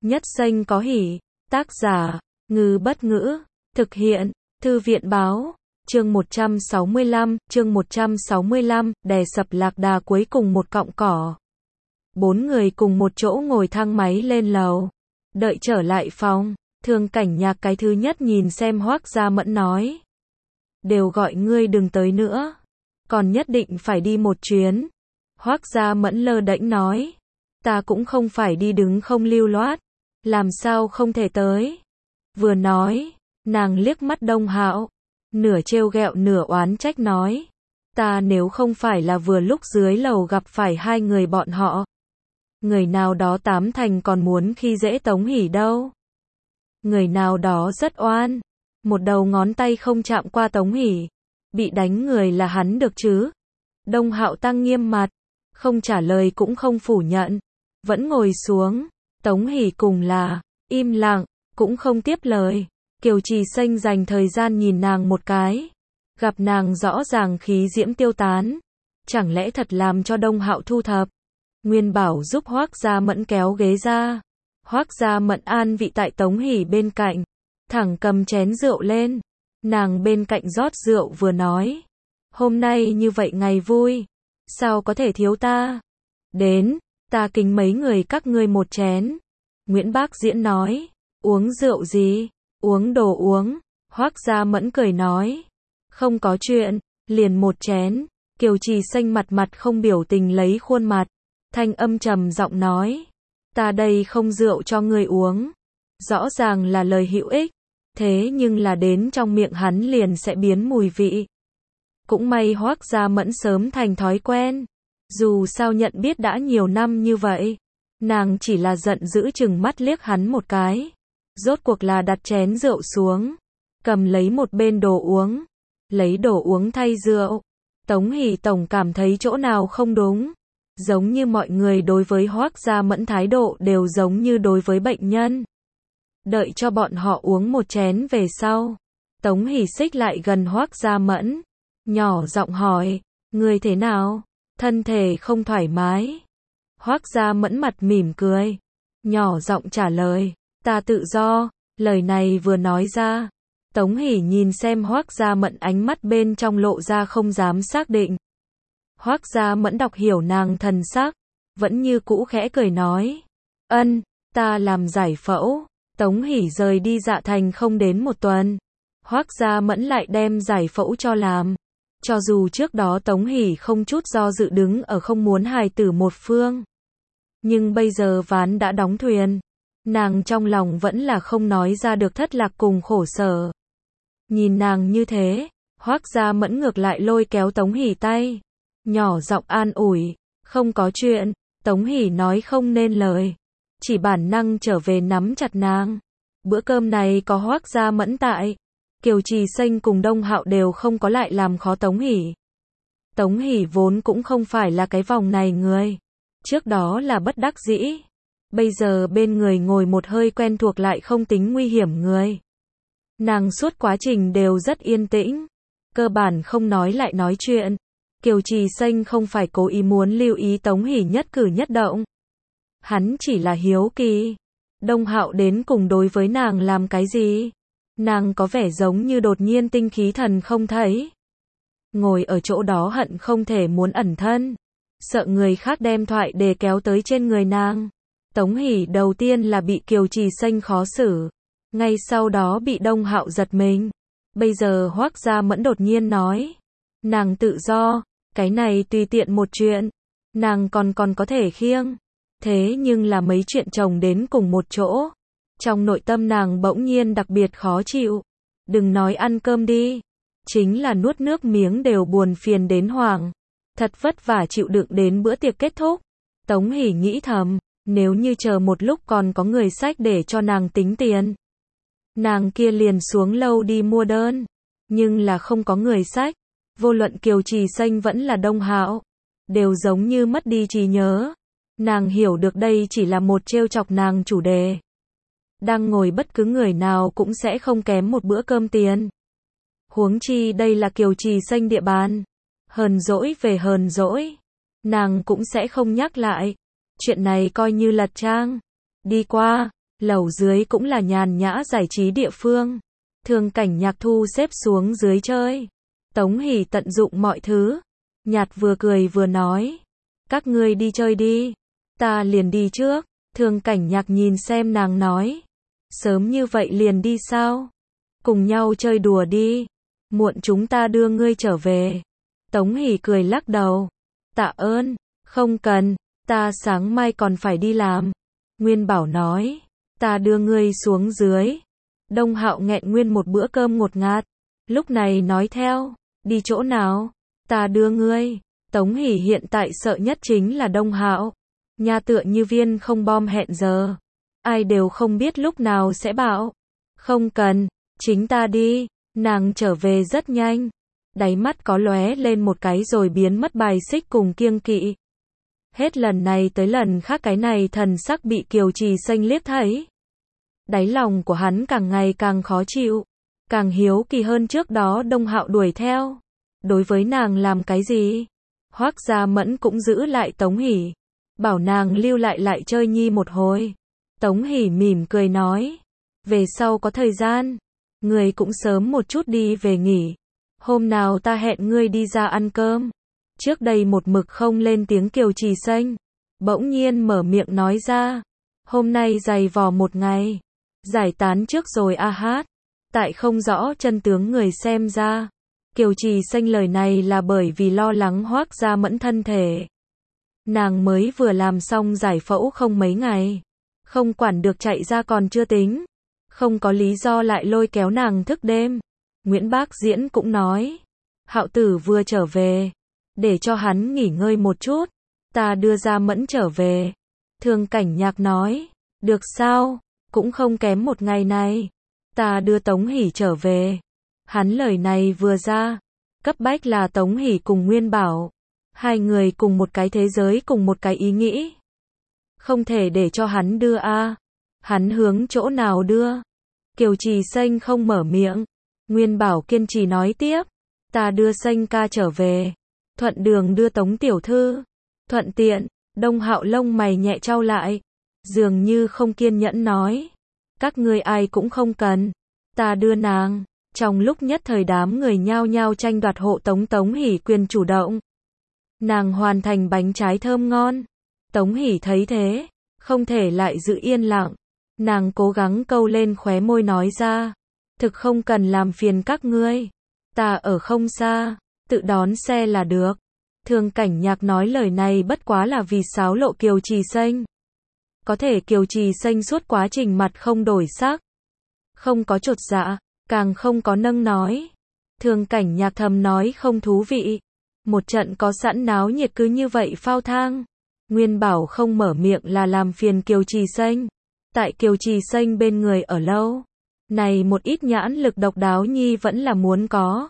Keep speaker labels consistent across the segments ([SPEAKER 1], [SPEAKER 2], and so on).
[SPEAKER 1] Nhất xanh có hỉ. Tác giả, Ngư Bất Ngữ. Thực hiện, Thư viện Báo. Chương 165, đè sập lạc đà cuối cùng một cọng cỏ. 4 người cùng một chỗ ngồi thang máy lên lầu. Đợi trở lại phòng, Thương Cảnh Nhạc cái thứ nhất nhìn xem Hoắc Gia Mẫn nói. Đều gọi ngươi đừng tới nữa. Còn nhất định phải đi một chuyến. Hoắc Gia Mẫn lơ đễnh nói. Ta cũng không phải đi đứng không lưu loát. Làm sao không thể tới. Vừa nói, nàng liếc mắt Đông Hạo. Nửa trêu ghẹo nửa oán trách nói. Ta nếu không phải là vừa lúc dưới lầu gặp phải hai người bọn họ. Người nào đó tám thành còn muốn khi dễ Tống Hỷ đâu. Người nào đó rất oan. Một đầu ngón tay không chạm qua Tống Hỷ. Bị đánh người là hắn được chứ. Đông Hạo tăng nghiêm mặt. Không trả lời cũng không phủ nhận. Vẫn ngồi xuống. Tống Hỷ cùng là im lặng, cũng không tiếp lời. Kiều Trì Xanh dành thời gian nhìn nàng một cái. Gặp nàng rõ ràng khí diễm tiêu tán. Chẳng lẽ thật làm cho Đông Hạo thu thập. Nguyên bảo giúp Hoắc Gia Mẫn kéo ghế ra. Hoắc Gia Mẫn an vị tại Tống Hỷ bên cạnh. Thẳng cầm chén rượu lên. Nàng bên cạnh rót rượu vừa nói. Hôm nay như vậy ngày vui. Sao có thể thiếu ta? Đến, ta kính mấy người các ngươi một chén. Nguyễn Bác Diễn nói. Uống rượu gì? Uống đồ uống. Hoắc Gia Mẫn cười nói. Không có chuyện, liền một chén. Kiều Trì Xanh mặt không biểu tình lấy khuôn mặt. Thanh âm trầm giọng nói. Ta đây không rượu cho ngươi uống. Rõ ràng là lời hữu ích. Thế nhưng là đến trong miệng hắn liền sẽ biến mùi vị. Cũng may Hoắc Gia Mẫn sớm thành thói quen. Dù sao nhận biết đã nhiều năm như vậy. Nàng chỉ là giận dữ chừng mắt liếc hắn một cái. Rốt cuộc là đặt chén rượu xuống. Cầm lấy một bên đồ uống. Lấy đồ uống thay rượu. Tống Hỷ tổng cảm thấy chỗ nào không đúng. Giống như mọi người đối với Hoắc Gia Mẫn thái độ đều giống như đối với bệnh nhân. Đợi cho bọn họ uống một chén về sau. Tống Hỷ xích lại gần Hoắc Gia Mẫn. Nhỏ giọng hỏi. Người thế nào? Thân thể không thoải mái. Hoắc Gia Mẫn mặt mỉm cười. Nhỏ giọng trả lời. Ta tự do. Lời này vừa nói ra. Tống Hỷ nhìn xem Hoắc Gia Mẫn ánh mắt bên trong lộ ra không dám xác định. Hoắc Gia Mẫn đọc hiểu nàng thần sắc. Vẫn như cũ khẽ cười nói. Ân, ta làm giải phẫu. Tống Hỷ rời đi Dạ Thành không đến một tuần. Hoắc Gia Mẫn lại đem giải phẫu cho làm. Cho dù trước đó Tống Hỷ không chút do dự đứng ở không muốn hài tử một phương. Nhưng bây giờ ván đã đóng thuyền. Nàng trong lòng vẫn là không nói ra được thất lạc cùng khổ sở. Nhìn nàng như thế, Hoắc Gia Mẫn ngược lại lôi kéo Tống Hỷ tay. Nhỏ giọng an ủi. Không có chuyện. Tống Hỷ nói không nên lời. Chỉ bản năng trở về nắm chặt nàng. Bữa cơm này có Hoắc Gia Mẫn tại. Kiều Trì Xanh cùng Đông Hạo đều không có lại làm khó Tống Hỷ. Tống Hỷ vốn cũng không phải là cái vòng này người. Trước đó là bất đắc dĩ. Bây giờ bên người ngồi một hơi quen thuộc lại không tính nguy hiểm người. Nàng suốt quá trình đều rất yên tĩnh. Cơ bản không nói lại nói chuyện. Kiều Trì Xanh không phải cố ý muốn lưu ý Tống Hỷ nhất cử nhất động. Hắn chỉ là hiếu kỳ. Đông Hạo đến cùng đối với nàng làm cái gì? Nàng có vẻ giống như đột nhiên tinh khí thần không thấy. Ngồi ở chỗ đó hận không thể muốn ẩn thân. Sợ người khác đem thoại đề kéo tới trên người nàng. Tống Hỷ đầu tiên là bị Kiều Trì Xanh khó xử. Ngay sau đó bị Đông Hạo giật mình. Bây giờ Hoắc Gia Mẫn đột nhiên nói. Nàng tự do, cái này tùy tiện một chuyện. Nàng còn có thể khiêng. Thế nhưng là mấy chuyện chồng đến cùng một chỗ. Trong nội tâm nàng bỗng nhiên đặc biệt khó chịu. Đừng nói ăn cơm đi. Chính là nuốt nước miếng đều buồn phiền đến hoảng. Thật vất vả chịu đựng đến bữa tiệc kết thúc. Tống Hỷ nghĩ thầm. Nếu như chờ một lúc còn có người xách để cho nàng tính tiền. Nàng kia liền xuống lâu đi mua đơn. Nhưng là không có người xách. Vô luận Kiều Trì Xanh vẫn là Đông Hạo. Đều giống như mất đi trí nhớ. Nàng hiểu được đây chỉ là một trêu chọc nàng chủ đề. Đang ngồi bất cứ người nào cũng sẽ không kém một bữa cơm tiền. Huống chi đây là Kiều Trì Xanh địa bàn. Hờn dỗi về hờn dỗi. Nàng cũng sẽ không nhắc lại. Chuyện này coi như lật trang. Đi qua, Lầu dưới cũng là nhàn nhã giải trí địa phương. Thường Cảnh Nhạc thu xếp xuống dưới chơi. Tống Hỷ tận dụng mọi thứ. Nhạt vừa cười vừa nói. Các ngươi đi chơi đi. Ta liền đi trước. Thường Cảnh Nhạc nhìn xem nàng nói. Sớm như vậy liền đi sao? Cùng nhau chơi đùa đi. Muộn chúng ta đưa ngươi trở về. Tống Hỷ cười lắc đầu. Tạ ơn, không cần, ta sáng mai còn phải đi làm. Nguyên Bảo nói. Ta đưa ngươi xuống dưới. Đông Hạo nghẹn nguyên một bữa cơm ngột ngạt. Lúc này nói theo. Đi chỗ nào? Ta đưa ngươi. Tống Hỷ hiện tại sợ nhất chính là Đông Hạo. Nhà tựa như viên không bom hẹn giờ. Ai đều không biết lúc nào sẽ bạo. Không cần, chính ta đi. Nàng trở về rất nhanh. Đáy mắt có lóe lên một cái rồi biến mất bài xích cùng kiêng kỵ. Hết lần này tới lần khác cái này thần sắc bị Kiều Trì Xanh liếc thấy. Đáy lòng của hắn càng ngày càng khó chịu. Càng hiếu kỳ hơn trước đó Đông Hạo đuổi theo. Đối với nàng làm cái gì? Hoắc Gia Mẫn cũng giữ lại Tống Hỷ. Bảo nàng lưu lại chơi nhi một hồi. Tống Hỷ mỉm cười nói. Về sau có thời gian. Người cũng sớm một chút đi về nghỉ. Hôm nào ta hẹn ngươi đi ra ăn cơm. Trước đây một mực không lên tiếng Kiều Trì Xanh. Bỗng nhiên mở miệng nói ra. Hôm nay dày vò một ngày. Giải tán trước rồi a hát. Tại không rõ chân tướng người xem ra. Kiều Trì Xanh lời này là bởi vì lo lắng Hoắc Gia Mẫn thân thể. Nàng mới vừa làm xong giải phẫu không mấy ngày. Không quản được chạy ra còn chưa tính. Không có lý do lại lôi kéo nàng thức đêm. Nguyễn Bác Diễn cũng nói. Hạo tử vừa trở về. Để cho hắn nghỉ ngơi một chút. Ta đưa Gia Mẫn trở về. Thường Cảnh Nhạc nói. Được sao? Cũng không kém một ngày này. Ta đưa Tống Hỷ trở về. Hắn lời này vừa ra. Cấp bách là Tống Hỷ cùng Nguyên Bảo. Hai người cùng một cái thế giới cùng một cái ý nghĩ. Không thể để cho hắn đưa a. Hắn hướng chỗ nào đưa? Kiều Trì Xanh không mở miệng. Nguyên Bảo kiên trì nói tiếp. Ta đưa Xanh ca trở về. Thuận đường đưa Tống tiểu thư. Thuận tiện. Đông Hạo lông mày nhẹ chau lại. Dường như không kiên nhẫn nói. Các ngươi ai cũng không cần. Ta đưa nàng. Trong lúc nhất thời đám người nhao nhao tranh đoạt hộ Tống Hỷ quyền chủ động. Nàng hoàn thành bánh trái thơm ngon. Tống Hỷ thấy thế. Không thể lại giữ yên lặng. Nàng cố gắng câu lên khóe môi nói ra. Thực không cần làm phiền các ngươi. Ta ở không xa. Tự đón xe là được. Thường Cảnh Nhạc nói lời này bất quá là vì xáo lộ Kiều Trì Xanh. Có thể Kiều Trì Xanh suốt quá trình mặt không đổi sắc. Không có chột dạ. Càng không có nâng nói. Thường Cảnh Nhạc thầm nói không thú vị. Một trận có sẵn náo nhiệt cứ như vậy phao thang. Nguyên Bảo không mở miệng là làm phiền Kiều Trì Xanh. Tại Kiều Trì Xanh bên người ở lâu. Này một ít nhãn lực độc đáo nhi vẫn là muốn có.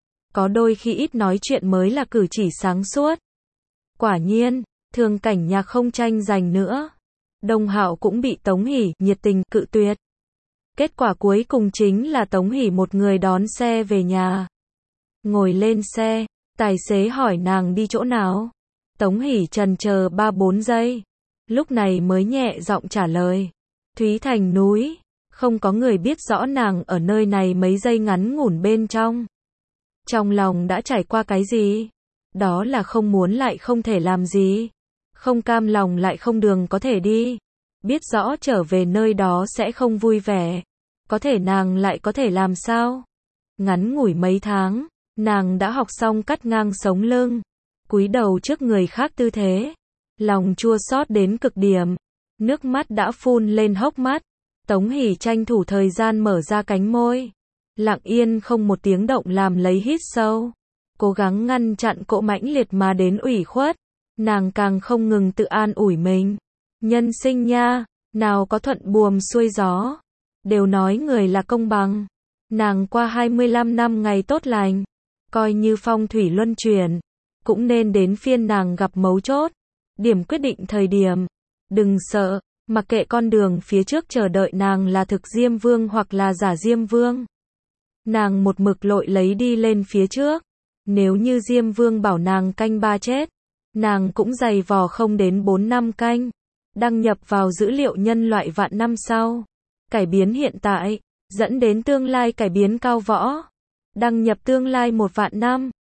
[SPEAKER 1] Có đôi khi ít nói chuyện mới là cử chỉ sáng suốt. Quả nhiên, Thường Cảnh Nhạc không tranh giành nữa. Đông Hạo cũng bị Tống Hỷ nhiệt tình cự tuyệt. Kết quả cuối cùng chính là Tống Hỷ một người đón xe về nhà. Ngồi lên xe, tài xế hỏi nàng đi chỗ nào. Tống Hỷ chần chờ 3-4 giây. Lúc này mới nhẹ giọng trả lời. Thúy Thành núi. Không có người biết rõ nàng ở nơi này mấy giây ngắn ngủn bên trong. Trong lòng đã trải qua cái gì? Đó là không muốn lại không thể làm gì. Không cam lòng lại không đường có thể đi. Biết rõ trở về nơi đó sẽ không vui vẻ. Có thể nàng lại có thể làm sao? Ngắn ngủi mấy tháng, nàng đã học xong cắt ngang sống lưng. Cúi đầu trước người khác tư thế. Lòng chua xót đến cực điểm. Nước mắt đã phun lên hốc mắt. Tống Hỷ tranh thủ thời gian mở ra cánh môi. Lặng yên không một tiếng động làm lấy hít sâu. Cố gắng ngăn chặn cỗ mãnh liệt mà đến ủy khuất. Nàng càng không ngừng tự an ủi mình. Nhân sinh nha, nào có thuận buồm xuôi gió. Đều nói người là công bằng. Nàng qua 25 năm ngày tốt lành. Coi như phong thủy luân chuyển. Cũng nên đến phiên nàng gặp mấu chốt. Điểm quyết định thời điểm. Đừng sợ, mặc kệ con đường phía trước chờ đợi nàng là thực Diêm Vương hoặc là giả Diêm Vương. Nàng một mực lội lấy đi lên phía trước. Nếu như Diêm Vương bảo nàng canh 3 chết. Nàng cũng dày vò không đến 4 năm canh. Đăng nhập vào dữ liệu nhân loại vạn năm sau. Cải biến hiện tại, dẫn đến tương lai cải biến cao võ. Đăng nhập tương lai 1 vạn năm.